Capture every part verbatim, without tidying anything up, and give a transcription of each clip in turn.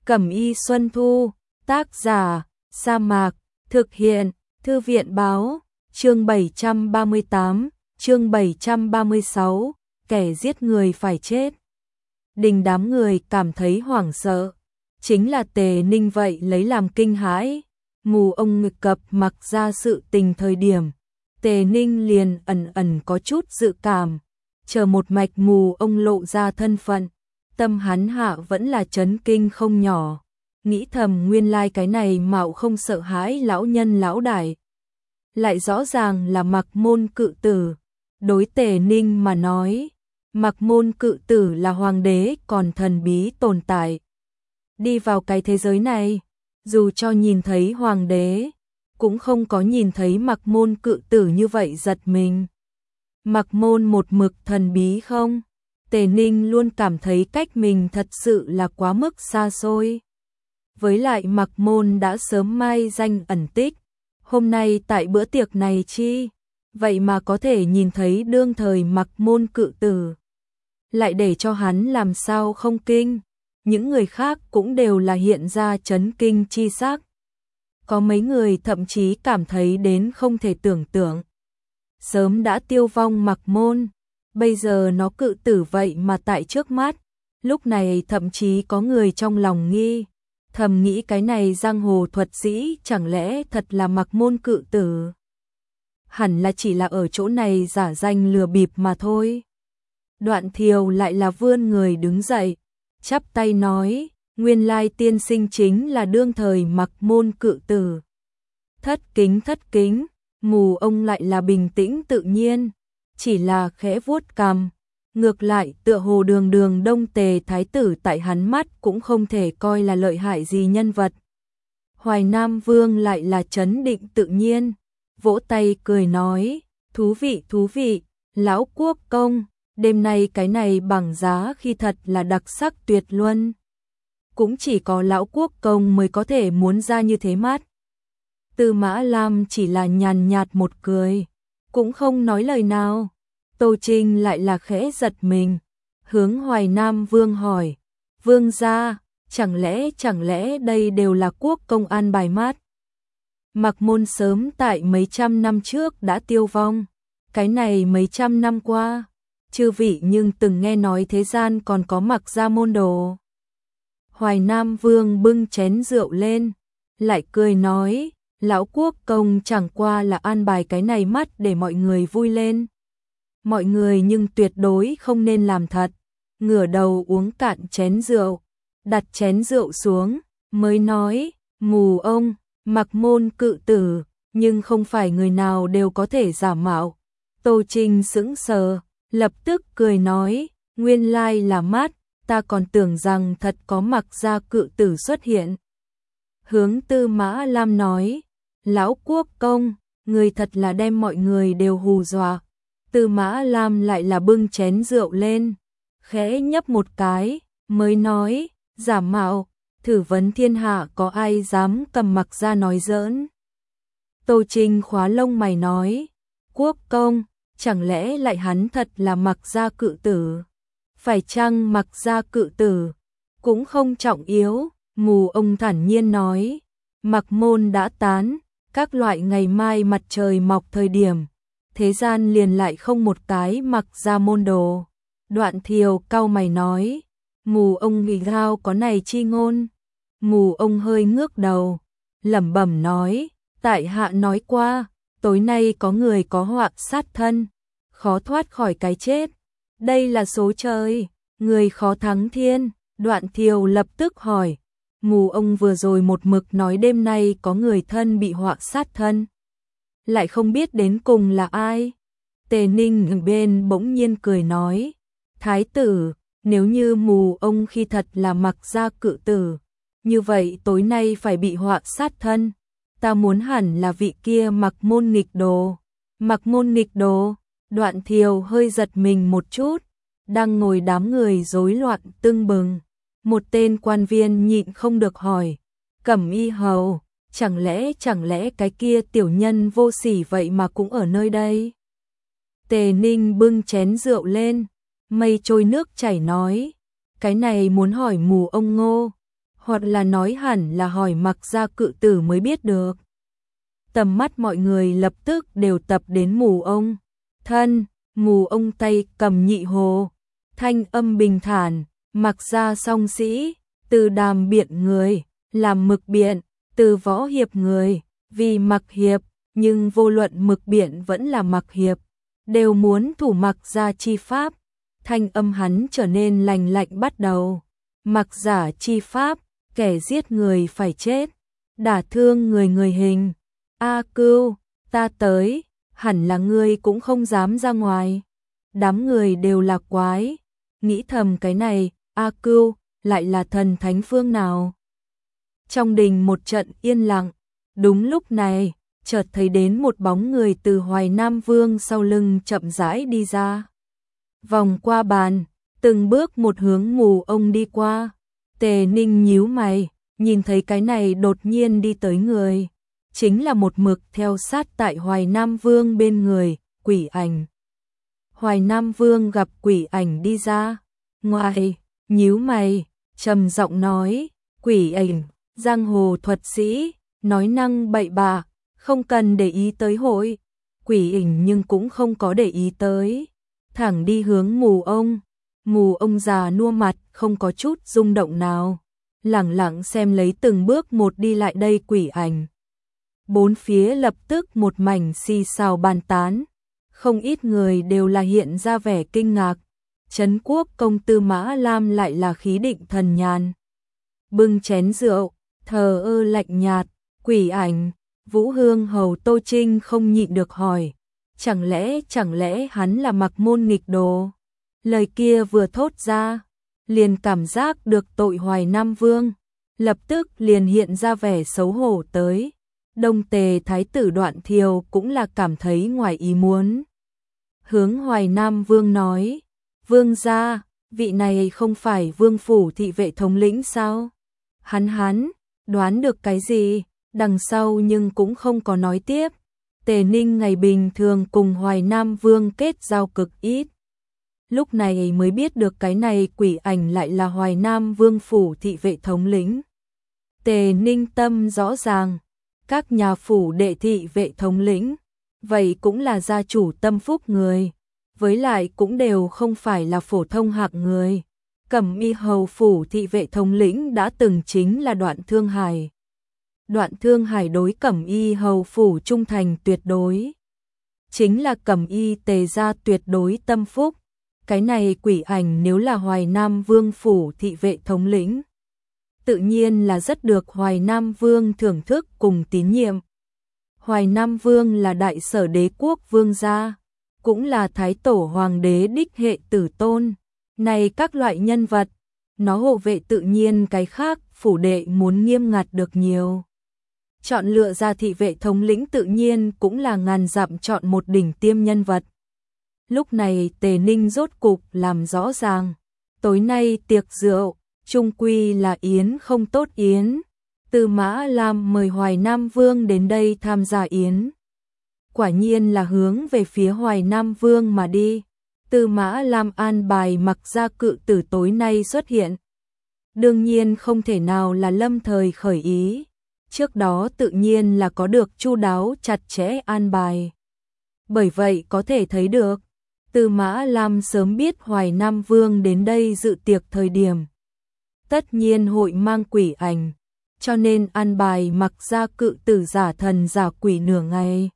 Cẩm y Xuân Thu, tác giả, Sa Mạc, thực hiện, Thư viện báo, chương bảy trăm ba mươi tám, chương bảy trăm ba mươi sáu, kẻ giết người phải chết. Đình đám người cảm thấy hoảng sợ, chính là Tề Ninh vậy lấy làm kinh hãi. Mù ông ngực cập mặc ra sự tình thời điểm, Tề Ninh liền ẩn ẩn có chút dự cảm, chờ một mạch mù ông lộ ra thân phận, tâm hắn hạ vẫn là chấn kinh không nhỏ, nghĩ thầm nguyên lai cái này mạo không sợ hãi lão nhân lão đại, lại rõ ràng là Mặc Môn Cự Tử. Đối Tề Ninh mà nói, Mặc Môn Cự Tử là hoàng đế còn thần bí tồn tại. Đi vào cái thế giới này, dù cho nhìn thấy hoàng đế, cũng không có nhìn thấy Mặc Môn Cự Tử như vậy giật mình. Mặc Môn một mực thần bí không? Tề Ninh luôn cảm thấy cách mình thật sự là quá mức xa xôi. Với lại Mặc Môn đã sớm mai danh ẩn tích, hôm nay tại bữa tiệc này chi, vậy mà có thể nhìn thấy đương thời Mặc Môn Cự Tử. Lại để cho hắn làm sao không kinh, những người khác cũng đều là hiện ra chấn kinh chi sắc. Có mấy người thậm chí cảm thấy đến không thể tưởng tượng. Sớm đã tiêu vong Mặc Môn, bây giờ nó cự tử vậy mà tại trước mắt, lúc này thậm chí có người trong lòng nghi, thầm nghĩ cái này giang hồ thuật sĩ chẳng lẽ thật là Mặc Môn Cự Tử. Hẳn là chỉ là ở chỗ này giả danh lừa bịp mà thôi. Đoạn Thiều lại là vươn người đứng dậy, chắp tay nói, nguyên lai tiên sinh chính là đương thời Mặc Môn Cự Tử. Thất kính thất kính, mù ông lại là bình tĩnh tự nhiên, chỉ là khẽ vuốt cằm, ngược lại tựa hồ đường đường Đông Tề thái tử tại hắn mắt cũng không thể coi là lợi hại gì nhân vật. Hoài Nam Vương lại là trấn định tự nhiên, vỗ tay cười nói, thú vị thú vị, lão quốc công, đêm nay cái này bằng giá khi thật là đặc sắc tuyệt luân. Cũng chỉ có lão quốc công mới có thể muốn ra như thế mắt. Tư Mã Lam chỉ là nhàn nhạt một cười, cũng không nói lời nào. Tô Trinh lại là khẽ giật mình, hướng Hoài Nam Vương hỏi, Vương gia, chẳng lẽ chẳng lẽ đây đều là quốc công an bài mát? Mặc Môn sớm tại mấy trăm năm trước đã tiêu vong, cái này mấy trăm năm qua, chư vị nhưng từng nghe nói thế gian còn có Mặc gia môn đồ. Hoài Nam Vương bưng chén rượu lên, lại cười nói, lão quốc công chẳng qua là an bài cái này mắt để mọi người vui lên. Mọi người nhưng tuyệt đối không nên làm thật. Ngửa đầu uống cạn chén rượu, đặt chén rượu xuống, mới nói, mù ông, Mặc Môn Cự Tử, nhưng không phải người nào đều có thể giả mạo. Tô Trinh sững sờ, lập tức cười nói, nguyên lai là mắt, ta còn tưởng rằng thật có Mặc gia Cự Tử xuất hiện. Hướng Tư Mã Lam nói, lão quốc công, người thật là đem mọi người đều hù dọa. Tư Mã Lam lại là bưng chén rượu lên, khẽ nhấp một cái, mới nói, giả mạo, thử vấn thiên hạ có ai dám cầm Mặc gia nói giỡn. Tô Trinh khóa lông mày nói, quốc công, chẳng lẽ lại hắn thật là Mặc gia Cự Tử? Phải chăng Mặc gia Cự Tử? Cũng không trọng yếu, mù ông thản nhiên nói, Mặc Môn đã tán, các loại ngày mai mặt trời mọc thời điểm, thế gian liền lại không một cái Mặc gia môn đồ. Đoạn Thiều cau mày nói, mù ông nghĩ gao có này chi ngôn. Mù ông hơi ngước đầu, lẩm bẩm nói, tại hạ nói qua, tối nay có người có họa sát thân, khó thoát khỏi cái chết. Đây là số trời, người khó thắng thiên. Đoạn Thiều lập tức hỏi, mù ông vừa rồi một mực nói đêm nay có người thân bị họa sát thân, lại không biết đến cùng là ai. Tề Ninh ở bên bỗng nhiên cười nói, thái tử, nếu như mù ông khi thật là Mặc gia Cự Tử, như vậy tối nay phải bị họa sát thân, ta muốn hẳn là vị kia Mặc Môn nghịch đồ. Mặc Môn nghịch đồ? Đoạn Thiều hơi giật mình một chút, đang ngồi đám người rối loạn tưng bừng. Một tên quan viên nhịn không được hỏi, Cẩm y hầu, chẳng lẽ chẳng lẽ cái kia tiểu nhân vô sỉ vậy mà cũng ở nơi đây? Tề Ninh bưng chén rượu lên, mây trôi nước chảy nói, cái này muốn hỏi mù ông Ngô. hoặc là nói hẳn là hỏi Mặc Gia cự tử mới biết được. Tầm mắt mọi người lập tức đều tập đến Mù ông. Thân, Mù ông tay cầm nhị hồ, thanh âm bình thản, Mặc Gia song sĩ, từ đàm biện người, làm mực biện, từ võ hiệp người, vì Mặc hiệp, nhưng vô luận mực biện vẫn là Mặc hiệp, đều muốn thủ Mặc Gia chi pháp. Thanh âm hắn trở nên lành lạnh bắt đầu. Mặc giả chi pháp, kẻ giết người phải chết, đả thương người người hình. A Cưu, ta tới, hẳn là ngươi cũng không dám ra ngoài. Đám người đều là quái, nghĩ thầm cái này, A Cưu, lại là thần thánh phương nào. Trong đình một trận yên lặng, đúng lúc này, chợt thấy đến một bóng người từ Hoài Nam Vương sau lưng chậm rãi đi ra. Vòng qua bàn, từng bước một hướng Mù ông đi qua. Tề Ninh nhíu mày, nhìn thấy cái này đột nhiên đi tới người. Chính là một mực theo sát tại Hoài Nam Vương bên người, Quỷ Ảnh. Hoài Nam Vương gặp Quỷ Ảnh đi ra. Ngoài, nhíu mày, trầm giọng nói, Quỷ Ảnh, giang hồ thuật sĩ, nói năng bậy bạ, không cần để ý tới hội. Quỷ Ảnh nhưng cũng không có để ý tới, thẳng đi hướng Mù ông. Mù ông già nua mặt, không có chút rung động nào, lẳng lặng xem lấy từng bước một đi lại đây Quỷ Ảnh. Bốn phía lập tức một mảnh xì xào bàn tán, không ít người đều là hiện ra vẻ kinh ngạc. Trấn Quốc công Tư Mã Lam lại là khí định thần nhàn, bưng chén rượu, thờ ơ lạnh nhạt. Quỷ Ảnh, Vũ Hương hầu Tô Trinh không nhịn được hỏi, chẳng lẽ chẳng lẽ hắn là Mặc môn nghịch đồ? Lời kia vừa thốt ra, liền cảm giác được tội Hoài Nam Vương, lập tức liền hiện ra vẻ xấu hổ tới. Đông Tề thái tử Đoạn Thiều cũng là cảm thấy ngoài ý muốn. Hướng Hoài Nam Vương nói, Vương gia, vị này không phải Vương phủ thị vệ thống lĩnh sao? Hắn hắn, đoán được cái gì, đằng sau nhưng cũng không có nói tiếp. Tề Ninh ngày bình thường cùng Hoài Nam Vương kết giao cực ít. Lúc này mới biết được cái này Quỷ Ảnh lại là Hoài Nam Vương phủ thị vệ thống lĩnh. Tề Ninh tâm rõ ràng, các nhà phủ đệ thị vệ thống lĩnh, vậy cũng là gia chủ tâm phúc người, với lại cũng đều không phải là phổ thông hạng người. Cẩm Y hầu phủ thị vệ thống lĩnh đã từng chính là Đoạn Thương Hải. Đoạn Thương Hải đối Cẩm Y hầu phủ trung thành tuyệt đối, chính là Cẩm Y Tề gia tuyệt đối tâm phúc. Cái này Quỷ Ảnh nếu là Hoài Nam Vương phủ thị vệ thống lĩnh, tự nhiên là rất được Hoài Nam Vương thưởng thức cùng tín nhiệm. Hoài Nam Vương là đại sở đế quốc vương gia, cũng là thái tổ hoàng đế đích hệ tử tôn. Này các loại nhân vật, nó hộ vệ tự nhiên cái khác phủ đệ muốn nghiêm ngặt được nhiều. Chọn lựa ra thị vệ thống lĩnh tự nhiên cũng là ngàn dặm chọn một đỉnh tiêm nhân vật. Lúc này Tề Ninh rốt cục làm rõ ràng, tối nay tiệc rượu, chung quy là yến không tốt yến. Tư Mã Lam mời Hoài Nam Vương đến đây tham gia yến, quả nhiên là hướng về phía Hoài Nam Vương mà đi. Tư Mã Lam an bài Mặc gia cự tử tối nay xuất hiện, đương nhiên không thể nào là lâm thời khởi ý, trước đó tự nhiên là có được chu đáo chặt chẽ an bài. Bởi vậy có thể thấy được, Tư Mã Lam sớm biết Hoài Nam Vương đến đây dự tiệc thời điểm, tất nhiên hội mang Quỷ Ảnh, cho nên an bài Mặc gia cự tử giả thần giả quỷ nửa ngày,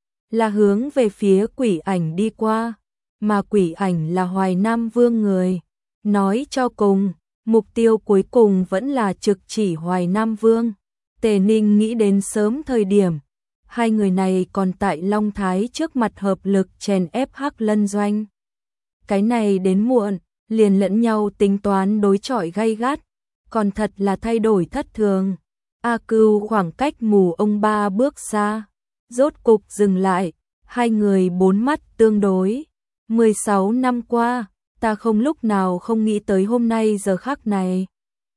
là hướng về phía Quỷ Ảnh đi qua, mà Quỷ Ảnh là Hoài Nam Vương người. Nói cho cùng, mục tiêu cuối cùng vẫn là trực chỉ Hoài Nam Vương. Tề Ninh nghĩ đến sớm thời điểm, hai người này còn tại Long Thái trước mặt hợp lực chèn ép Hắc Lân Doanh. Cái này đến muộn, liền lẫn nhau tính toán đối chọi gay gắt, còn thật là thay đổi thất thường. A Cưu khoảng cách Mù ông ba bước xa, rốt cục dừng lại, hai người bốn mắt tương đối. mười sáu năm qua, ta không lúc nào không nghĩ tới hôm nay giờ khắc này.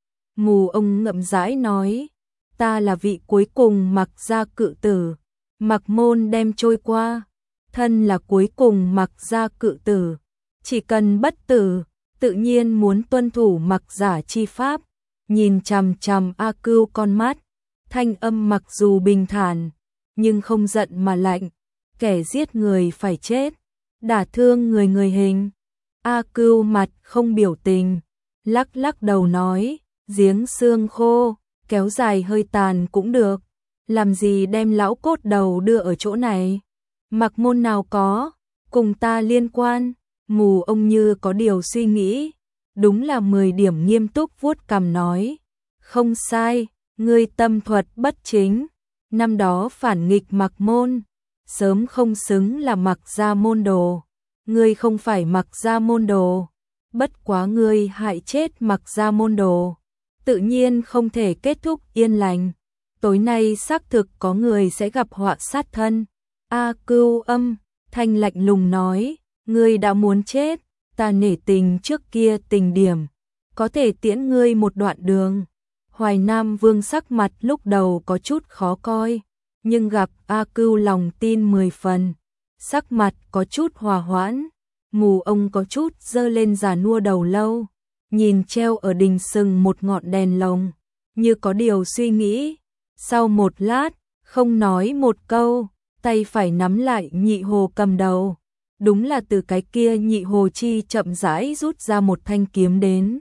Mù ông ngậm rãi nói, ta là vị cuối cùng Mặc gia cự tử, Mặc môn đem trôi qua, thân là cuối cùng Mặc gia cự tử, chỉ cần bất tử, tự nhiên muốn tuân thủ Mặc giả chi pháp, nhìn chằm chằm A Cưu con mắt, thanh âm mặc dù bình thản, nhưng không giận mà lạnh, kẻ giết người phải chết, đả thương người người hình. A Cưu mặt không biểu tình, lắc lắc đầu nói, giếng xương khô, kéo dài hơi tàn cũng được, làm gì đem lão cốt đầu đưa ở chỗ này, Mặc Môn nào có, cùng ta liên quan. Mù ông như có điều suy nghĩ, đúng là mười điểm nghiêm túc vuốt cằm nói, không sai, ngươi tâm thuật bất chính, năm đó phản nghịch Mặc Môn, sớm không xứng là Mặc gia môn đồ, ngươi không phải Mặc gia môn đồ, bất quá ngươi hại chết Mặc gia môn đồ, tự nhiên không thể kết thúc yên lành, tối nay xác thực có người sẽ gặp họa sát thân. A Cưu âm thanh lạnh lùng nói, ngươi đã muốn chết, ta nể tình trước kia tình điểm, có thể tiễn ngươi một đoạn đường. Hoài Nam Vương sắc mặt lúc đầu có chút khó coi, nhưng gặp A Cưu lòng tin mười phần, sắc mặt có chút hòa hoãn, mù ông có chút dơ lên già nua đầu lâu, nhìn treo ở đình sừng một ngọn đèn lồng, như có điều suy nghĩ, sau một lát, không nói một câu, tay phải nắm lại Nhị Hồ cầm đầu. Đúng là từ cái kia Nhị Hồ chi chậm rãi rút ra một thanh kiếm đến.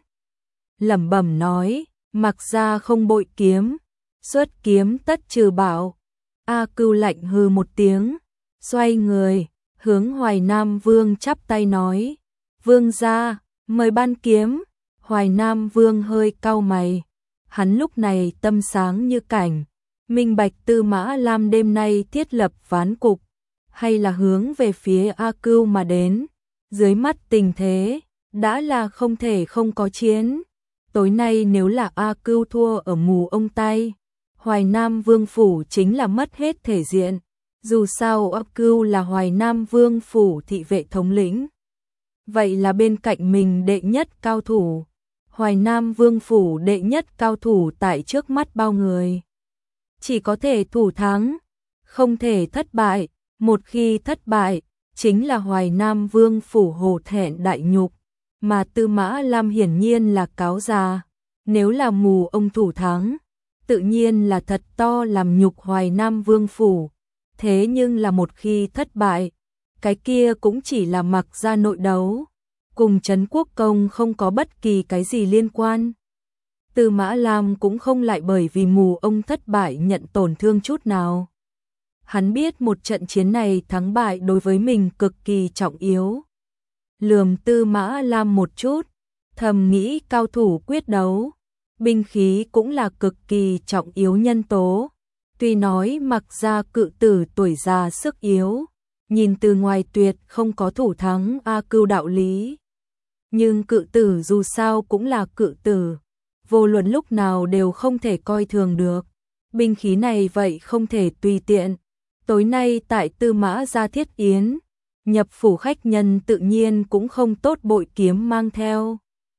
Lẩm bẩm nói, Mặc gia không bội kiếm, xuất kiếm tất trừ bảo. A Cưu lạnh hừ một tiếng, xoay người, hướng Hoài Nam Vương chắp tay nói, Vương gia, mời ban kiếm. Hoài Nam Vương hơi cau mày, hắn lúc này tâm sáng như cảnh, minh bạch Tư Mã Lam đêm nay thiết lập ván cục, hay là hướng về phía A Cưu mà đến, dưới mắt tình thế, đã là không thể không có chiến. Tối nay nếu là A Cưu thua ở mù ông tay, Hoài Nam Vương Phủ chính là mất hết thể diện, dù sao A Cưu là Hoài Nam Vương Phủ thị vệ thống lĩnh. Vậy là bên cạnh mình đệ nhất cao thủ, Hoài Nam Vương Phủ đệ nhất cao thủ tại trước mắt bao người. Chỉ có thể thủ thắng, không thể thất bại. Một khi thất bại, chính là Hoài Nam Vương Phủ hổ thẹn đại nhục, mà Tư Mã Lam hiển nhiên là cáo già, nếu là mù ông thủ thắng, tự nhiên là thật to làm nhục Hoài Nam Vương Phủ, thế nhưng là một khi thất bại, cái kia cũng chỉ là Mặc gia nội đấu, cùng Trấn Quốc Công không có bất kỳ cái gì liên quan. Tư Mã Lam cũng không lại bởi vì mù ông thất bại nhận tổn thương chút nào. Hắn biết một trận chiến này thắng bại đối với mình cực kỳ trọng yếu. Lườm Tư Mã Lam một chút, thầm nghĩ cao thủ quyết đấu, binh khí cũng là cực kỳ trọng yếu nhân tố. Tuy nói Mặc gia cự tử tuổi già sức yếu, nhìn từ ngoài tuyệt không có thủ thắng A Cưu đạo lý. Nhưng cự tử dù sao cũng là cự tử, vô luận lúc nào đều không thể coi thường được. Binh khí này vậy không thể tùy tiện. Tối nay tại Tư Mã gia thiết yến, nhập phủ khách nhân tự nhiên cũng không tốt bội kiếm mang theo.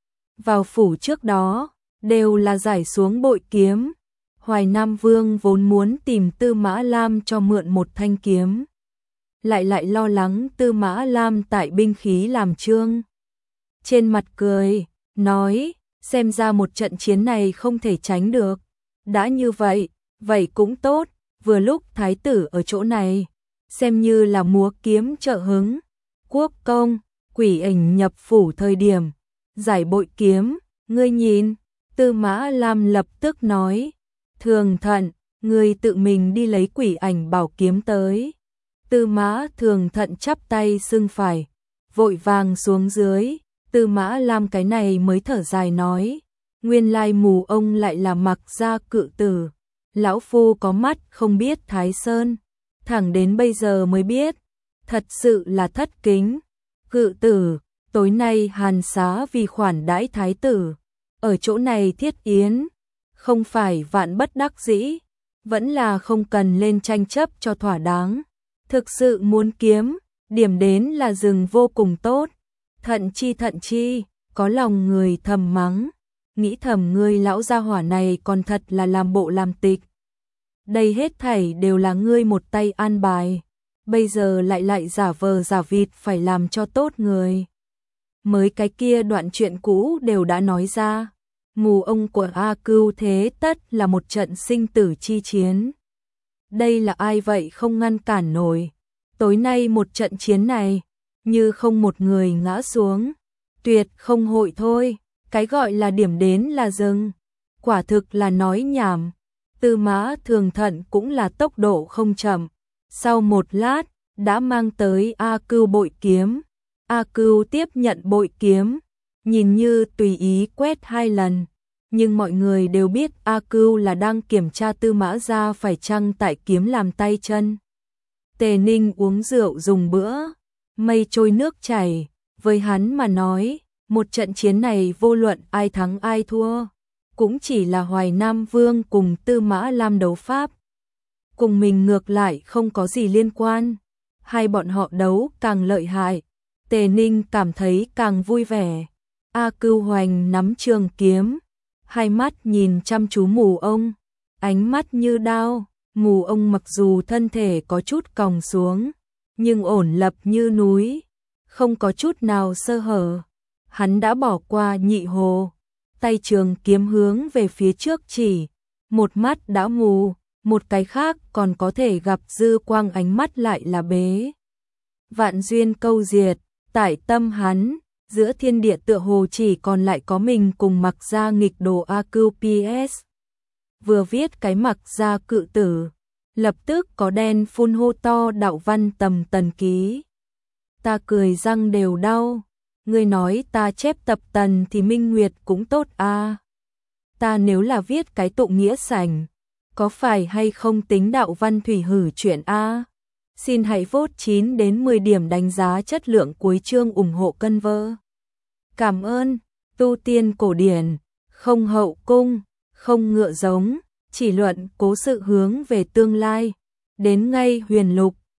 Vào phủ trước đó, đều là giải xuống bội kiếm. Hoài Nam Vương vốn muốn tìm Tư Mã Lam cho mượn một thanh kiếm. Lại lại lo lắng Tư Mã Lam tại binh khí làm trương. Trên mặt cười, nói, xem ra một trận chiến này không thể tránh được. Đã như vậy, vậy cũng tốt. Vừa lúc thái tử ở chỗ này, xem như là múa kiếm trợ hứng. Quốc công, quỷ ảnh nhập phủ thời điểm, giải bội kiếm, ngươi nhìn, Tư Mã Lam lập tức nói, Thường Thận, ngươi tự mình đi lấy quỷ ảnh bảo kiếm tới. Tư Mã Thường Thận chắp tay xưng phải, vội vàng xuống dưới, Tư Mã Lam cái này mới thở dài nói, nguyên lai mù ông lại là Mặc gia cự tử. Lão phu có mắt không biết Thái Sơn, thẳng đến bây giờ mới biết, thật sự là thất kính. Cự tử, tối nay hàn xá vì khoản đãi thái tử, ở chỗ này thiết yến, không phải vạn bất đắc dĩ, vẫn là không cần lên tranh chấp cho thỏa đáng. Thực sự muốn kiếm, điểm đến là rừng vô cùng tốt, thận chi thận chi, có lòng người thầm mắng. Nghĩ thầm ngươi lão gia hỏa này còn thật là làm bộ làm tịch. Đây hết thảy đều là ngươi một tay an bài, bây giờ lại lại giả vờ giả vịt phải làm cho tốt người. Mới cái kia đoạn chuyện cũ đều đã nói ra, Mù ông của A Cưu thế tất là một trận sinh tử chi chiến. Đây là ai vậy không ngăn cản nổi. Tối nay một trận chiến này, như không một người ngã xuống, tuyệt không hội thôi. Cái gọi là điểm đến là dừng, quả thực là nói nhảm. Tư Mã Thường Thận cũng là tốc độ không chậm. Sau một lát, đã mang tới A Cưu bội kiếm. A Cưu tiếp nhận bội kiếm, nhìn như tùy ý quét hai lần. Nhưng mọi người đều biết A Cưu là đang kiểm tra Tư Mã gia phải chăng tại kiếm làm tay chân. Tề Ninh uống rượu dùng bữa, mây trôi nước chảy, với hắn mà nói, một trận chiến này vô luận ai thắng ai thua, cũng chỉ là Hoài Nam Vương cùng Tư Mã Lam đấu pháp. Cùng mình ngược lại không có gì liên quan, hai bọn họ đấu càng lợi hại, Tề Ninh cảm thấy càng vui vẻ. A Cưu Hoành nắm trường kiếm, hai mắt nhìn chăm chú Mù ông, ánh mắt như đao. Mù ông mặc dù thân thể có chút còng xuống, nhưng ổn lập như núi, không có chút nào sơ hở. Hắn đã bỏ qua Nhị Hồ, tay trường kiếm hướng về phía trước chỉ, một mắt đã mù, một cái khác còn có thể gặp dư quang, ánh mắt lại là bế. Vạn duyên câu diệt, tại tâm hắn, giữa thiên địa tựa hồ chỉ còn lại có mình cùng Mặc Gia nghịch đồ A Cưu pê ét. Vừa viết cái Mặc Gia cự tử, lập tức có đen phun hô to đạo văn tầm tần ký. Ta cười răng đều đau, ngươi nói ta chép tập tần thì Minh Nguyệt cũng tốt a. À. Ta nếu là viết cái tụng nghĩa sảnh, có phải hay không tính đạo văn thủy hử chuyện a? À? Xin hãy vote chín đến mười điểm đánh giá chất lượng cuối chương ủng hộ cân vơ. Cảm ơn. Tu tiên cổ điển, không hậu cung, không ngựa giống, chỉ luận cố sự hướng về tương lai. Đến ngay huyền lục,